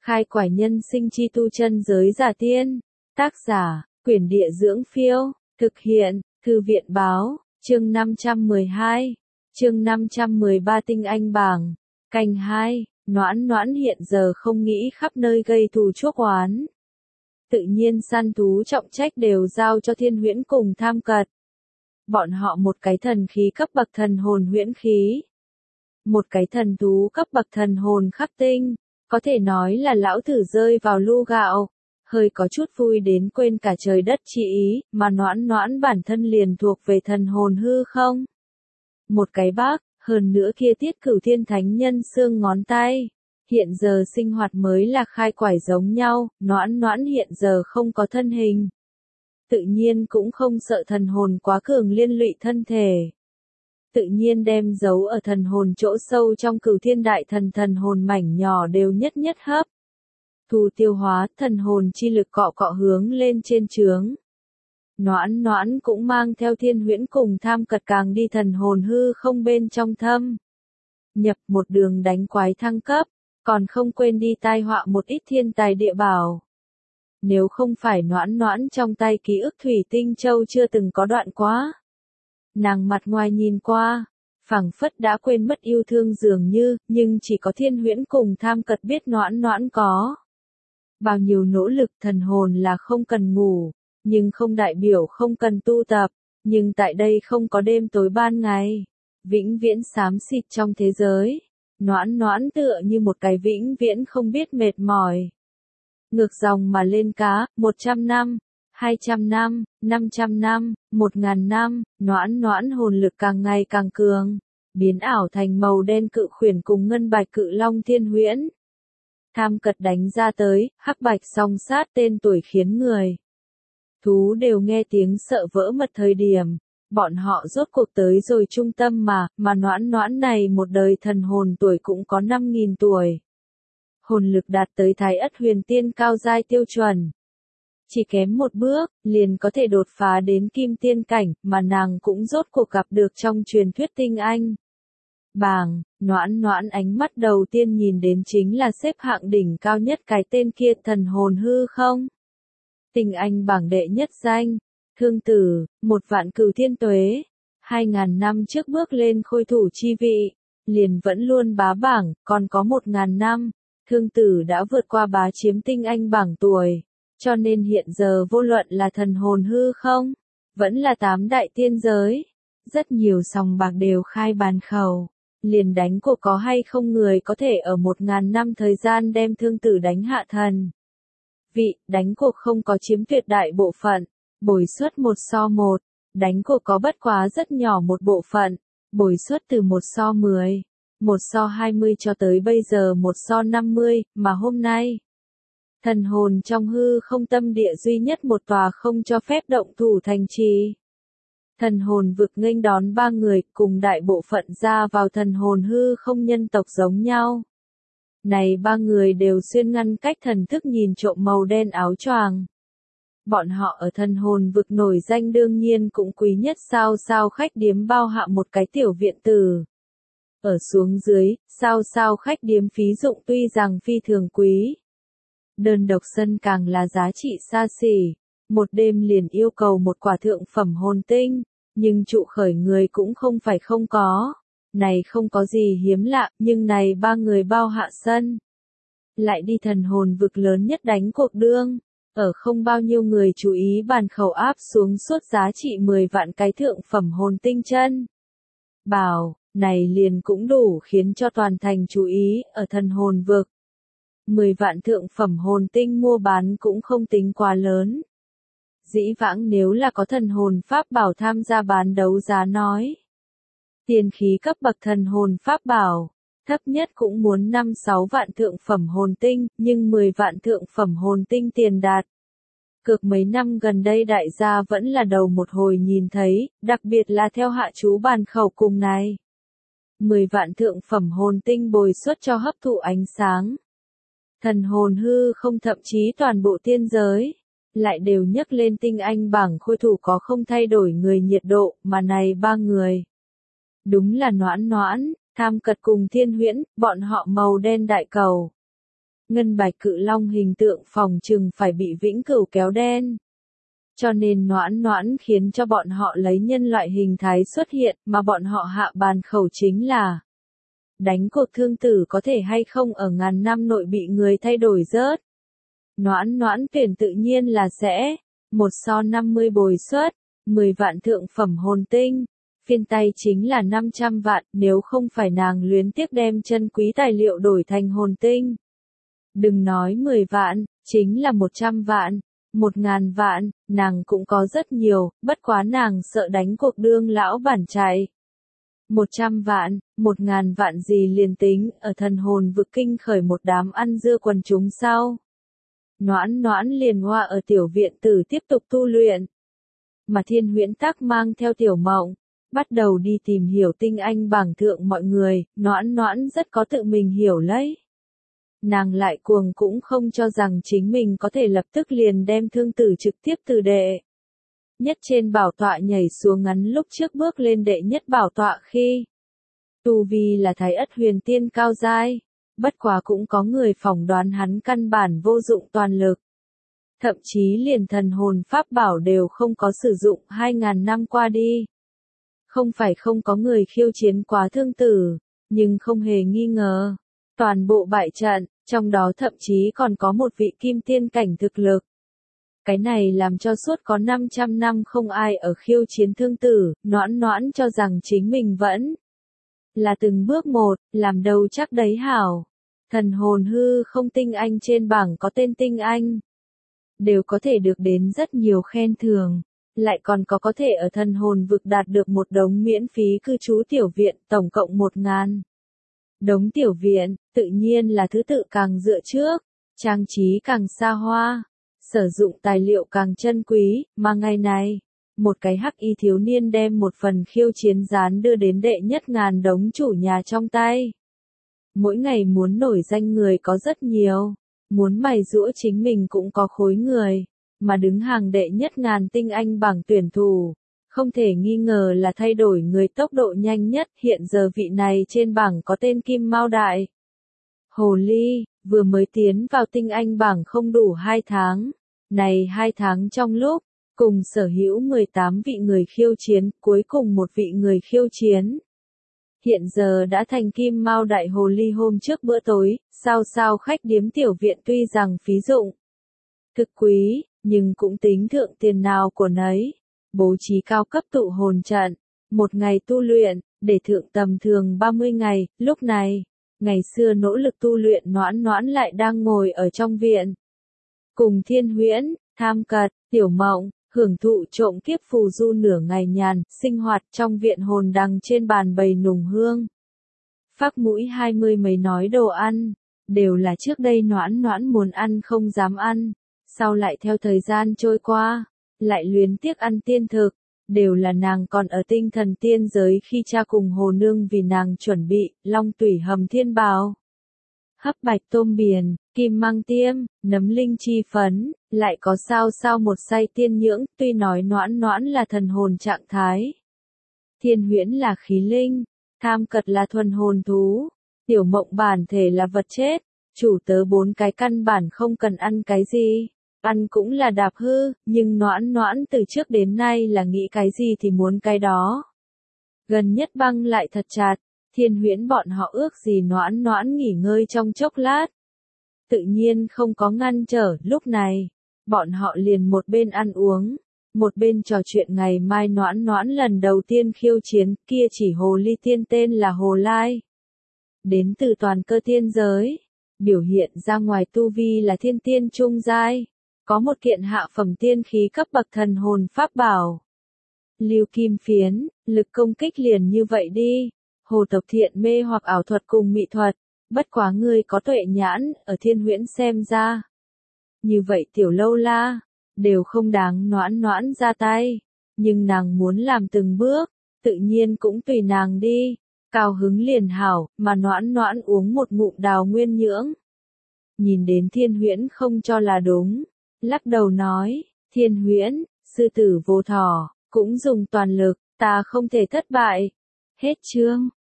Khai quải nhân sinh chi tu chân giới giả tiên. Tác giả, Quyển Địa Dưỡng Phiêu. Thực hiện, Thư viện Báo. Chương 512. Chương 513 Tinh Anh Bảng. Canh 2. Noãn Noãn hiện giờ không nghĩ khắp nơi gây thù chuốc oán. Tự nhiên săn thú trọng trách đều giao cho Thiên Huyễn cùng Tham Cật. Bọn họ một cái thần khí cấp bậc thần hồn huyễn khí. Một cái thần thú cấp bậc thần hồn khắc tinh. Có thể nói là lão thử rơi vào lu gạo. Hơi có chút vui đến quên cả trời đất chi ý, mà Noãn Noãn bản thân liền thuộc về thần hồn hư không. Một cái bác, hơn nữa kia Tiết Cửu Thiên Thánh Nhân xương ngón tay. Hiện giờ sinh hoạt mới là khai quải giống nhau, Noãn Noãn hiện giờ không có thân hình. Tự nhiên cũng không sợ thần hồn quá cường liên lụy thân thể. Tự nhiên đem giấu ở thần hồn chỗ sâu trong Cửu Thiên Đại Thần thần hồn mảnh nhỏ đều nhất nhất hấp. Thu tiêu hóa, thần hồn chi lực cọ cọ hướng lên trên trướng. Noãn Noãn cũng mang theo Thiên Huyễn cùng Tham Cật càng đi thần hồn hư không bên trong thâm. Nhập một đường đánh quái thăng cấp, còn không quên đi tai họa một ít thiên tài địa bảo. Nếu không phải Noãn Noãn trong tay ký ức thủy tinh châu chưa từng có đoạn quá. Nàng mặt ngoài nhìn qua, phảng phất đã quên mất yêu thương dường như, nhưng chỉ có Thiên Huyễn cùng Tham Cật biết Noãn Noãn có. Bao nhiêu nỗ lực thần hồn là không cần ngủ, nhưng không đại biểu không cần tu tập, nhưng tại đây không có đêm tối ban ngày. Vĩnh viễn xám xịt trong thế giới, Noãn Noãn tựa như một cái vĩnh viễn không biết mệt mỏi. Ngược dòng mà lên cá, 100 năm, 200 năm, 500 năm, 1000 năm, Noãn Noãn hồn lực càng ngày càng cường, biến ảo thành màu đen cự khuyển cùng ngân bạch cự long Thiên Huyễn. Tham Cật đánh ra tới, hắc bạch song sát tên tuổi khiến người. Thú đều nghe tiếng sợ vỡ mật thời điểm, bọn họ rốt cuộc tới rồi trung tâm mà Noãn Noãn này một đời thần hồn tuổi cũng có 5000 tuổi. Hồn lực đạt tới Thái Ất Huyền Tiên cao giai tiêu chuẩn. Chỉ kém một bước, liền có thể đột phá đến Kim Tiên cảnh, mà nàng cũng rốt cuộc gặp được trong truyền thuyết tinh anh. Bảng, Noãn Noãn ánh mắt đầu tiên nhìn đến chính là xếp hạng đỉnh cao nhất cái tên kia thần hồn hư không. Tinh anh bảng đệ nhất danh, Thương Tử, 1.000.000 cửu thiên tuế, 2000 năm trước bước lên khôi thủ chi vị, liền vẫn luôn bá bảng, còn có 1000 năm, Thương Tử đã vượt qua bá chiếm tinh anh bảng tuổi, cho nên hiện giờ vô luận là thần hồn hư không, vẫn là 8 đại tiên giới, rất nhiều sòng bạc đều khai bàn khẩu. Liền đánh cuộc có hay không người có thể ở 1000 năm thời gian đem Thương Tử đánh hạ thần. Vị, đánh cuộc không có chiếm tuyệt đại bộ phận, bồi suất 1:1, đánh cuộc có bất quá rất nhỏ một bộ phận, bồi suất từ 1:10, 1:20 cho tới bây giờ 1:50, mà hôm nay. Thần hồn trong hư không tâm địa duy nhất một tòa không cho phép động thủ thành trì. Thần hồn vực nghênh đón 3 người cùng đại bộ phận ra vào thần hồn hư không nhân tộc giống nhau. Này 3 người đều xuyên ngăn cách thần thức nhìn trộm màu đen áo choàng. Bọn họ ở thần hồn vực nổi danh đương nhiên cũng quý nhất sao sao khách điếm bao hạ một cái tiểu viện tử. Ở xuống dưới, sao sao khách điếm phí dụng tuy rằng phi thường quý. Đơn độc sân càng là giá trị xa xỉ. Một đêm liền yêu cầu một quả thượng phẩm hồn tinh, nhưng trụ khởi người cũng không phải không có. Này không có gì hiếm lạ, nhưng này 3 người bao hạ sân. Lại đi thần hồn vực lớn nhất đánh cuộc đương, ở không bao nhiêu người chú ý bàn khẩu áp xuống suốt giá trị 10 vạn cái thượng phẩm hồn tinh chân. Bảo, này liền cũng đủ khiến cho toàn thành chú ý ở thần hồn vực. 10 vạn thượng phẩm hồn tinh mua bán cũng không tính quá lớn. Dĩ vãng nếu là có thần hồn pháp bảo tham gia bán đấu giá nói. Tiền khí cấp bậc thần hồn pháp bảo, thấp nhất cũng muốn 5-6 vạn thượng phẩm hồn tinh, nhưng 10 vạn thượng phẩm hồn tinh tiền đạt. Cực mấy năm gần đây đại gia vẫn là đầu một hồi nhìn thấy, đặc biệt là theo hạ chú bàn khẩu cùng này. 10 vạn thượng phẩm hồn tinh bồi suất cho hấp thụ ánh sáng. Thần hồn hư không thậm chí toàn bộ tiên giới. Lại đều nhấc lên tinh anh bảng khôi thủ có không thay đổi người nhiệt độ, mà này 3 người. Đúng là Noãn Noãn, Tham Cật cùng Thiên Huyễn, bọn họ màu đen đại cầu. ngân bạch cự long hình tượng phòng chừng phải bị vĩnh cửu kéo đen. Cho nên Noãn Noãn khiến cho bọn họ lấy nhân loại hình thái xuất hiện, mà bọn họ hạ bàn khẩu chính là đánh cuộc thương tử có thể hay không ở ngàn năm nội bị người thay đổi rớt. Noãn Noãn tuyển tự nhiên là sẽ, 1/50 bồi suất, 10 vạn thượng phẩm hồn tinh, phiên tay chính là 500 vạn, nếu không phải nàng luyến tiếc đem chân quý tài liệu đổi thành hồn tinh. Đừng nói 10 vạn, chính là 100 vạn, 1000 vạn, nàng cũng có rất nhiều, bất quá nàng sợ đánh cuộc đương lão bản chạy. 100 vạn, 1000 vạn gì liền tính, ở thần hồn vực kinh khởi một đám ăn dưa quần chúng sau. Noãn Noãn liền hoa ở tiểu viện tử tiếp tục tu luyện. Mà Thiên Huyễn Tắc mang theo Tiểu Mộng, bắt đầu đi tìm hiểu tinh anh bảng thượng mọi người, Noãn Noãn rất có tự mình hiểu lấy. Nàng lại cuồng cũng không cho rằng chính mình có thể lập tức liền đem thương tử trực tiếp từ đệ nhất trên bảo tọa nhảy xuống ngắn lúc trước bước lên đệ nhất bảo tọa khi. Tu vi là Thái Ất Huyền Tiên cao giai, bất quá cũng có người phỏng đoán hắn căn bản vô dụng toàn lực. Thậm chí liền thần hồn pháp bảo đều không có sử dụng 2000 năm qua đi. Không phải không có người khiêu chiến quá thương tử, nhưng không hề nghi ngờ. Toàn bộ bại trận, trong đó thậm chí còn có một vị kim tiên cảnh thực lực. Cái này làm cho suốt có 500 năm không ai ở khiêu chiến thương tử, Noãn Noãn cho rằng chính mình vẫn là từng bước một, làm đâu chắc đấy hảo. Thần hồn hư không tinh anh trên bảng có tên tinh anh, đều có thể được đến rất nhiều khen thưởng, lại còn có thể ở thần hồn vực đạt được một đống miễn phí cư trú tiểu viện, tổng cộng 1000. Đống tiểu viện, tự nhiên là thứ tự càng dựa trước, trang trí càng xa hoa, sử dụng tài liệu càng chân quý, mà ngày này, một cái hắc y thiếu niên đem một phần khiêu chiến gián đưa đến đệ nhất ngàn đống chủ nhà trong tay. Mỗi ngày muốn nổi danh người có rất nhiều, muốn mày giũa chính mình cũng có khối người, mà đứng hàng đệ nhất ngàn tinh anh bảng tuyển thủ. Không thể nghi ngờ là thay đổi người tốc độ nhanh nhất, hiện giờ vị này trên bảng có tên Kim Mao Đại. Hồ Ly, vừa mới tiến vào tinh anh bảng không đủ 2 tháng. Này 2 tháng trong lúc, cùng sở hữu 18 vị người khiêu chiến, cuối cùng một vị người khiêu chiến. Hiện giờ đã thành Kim Mao Đại Hồ Ly hôm trước bữa tối, sao khách điếm tiểu viện tuy rằng phí dụng thực quý, nhưng cũng tính thượng tiền nào của nấy. Bố trí cao cấp tụ hồn trận, một ngày tu luyện, để thượng tầm thường 30 ngày, lúc này, ngày xưa nỗ lực tu luyện Noãn Noãn lại đang ngồi ở trong viện. Cùng Thiên Huyễn, Tham Cật, Tiểu Mộng, hưởng thụ trộm kiếp phù du nửa ngày nhàn, sinh hoạt trong viện hồn đằng trên bàn bày nùng hương. Phác mũi 20 mấy nói đồ ăn, đều là trước đây Noãn Noãn muốn ăn không dám ăn, sau lại theo thời gian trôi qua, lại luyến tiếc ăn tiên thực, đều là nàng còn ở tinh thần tiên giới khi cha cùng Hồ Nương vì nàng chuẩn bị, long tủy hầm thiên bào, hấp bạch tôm biển, kim măng tiêm, nấm linh chi phấn, lại có sao một say tiên nhưỡng, tuy nói Noãn Noãn là thần hồn trạng thái. Thiên Huyễn là khí linh, Tham Cật là thuần hồn thú, Tiểu Mộng bản thể là vật chết, chủ tớ 4 cái căn bản không cần ăn cái gì. Ăn cũng là đạp hư, nhưng Noãn Noãn từ trước đến nay là nghĩ cái gì thì muốn cái đó. Gần nhất băng lại thật chặt, Thiên Huyễn bọn họ ước gì Noãn Noãn nghỉ ngơi trong chốc lát. Tự nhiên không có ngăn trở, lúc này, bọn họ liền một bên ăn uống, một bên trò chuyện ngày mai Noãn Noãn lần đầu tiên khiêu chiến, kia chỉ hồ ly tiên tên là Hồ Lai. Đến từ toàn cơ tiên giới, biểu hiện ra ngoài tu vi là thiên tiên trung giai. Có một kiện hạ phẩm tiên khí cấp bậc thần hồn pháp bảo. Lưu kim phiến, lực công kích liền như vậy đi. Hồ tộc thiện mê hoặc ảo thuật cùng mỹ thuật, bất quá ngươi có tuệ nhãn, ở Thiên Huyễn xem ra. Như vậy tiểu lâu la, đều không đáng Noãn Noãn ra tay. Nhưng nàng muốn làm từng bước, tự nhiên cũng tùy nàng đi. Cao hứng liền hảo, mà Noãn Noãn uống một ngụm đào nguyên nhưỡng. Nhìn đến Thiên Huyễn không cho là đúng. Lắc đầu nói, Thiên Huyễn, sư tử vô thỏ, cũng dùng toàn lực, ta không thể thất bại. Hết chương.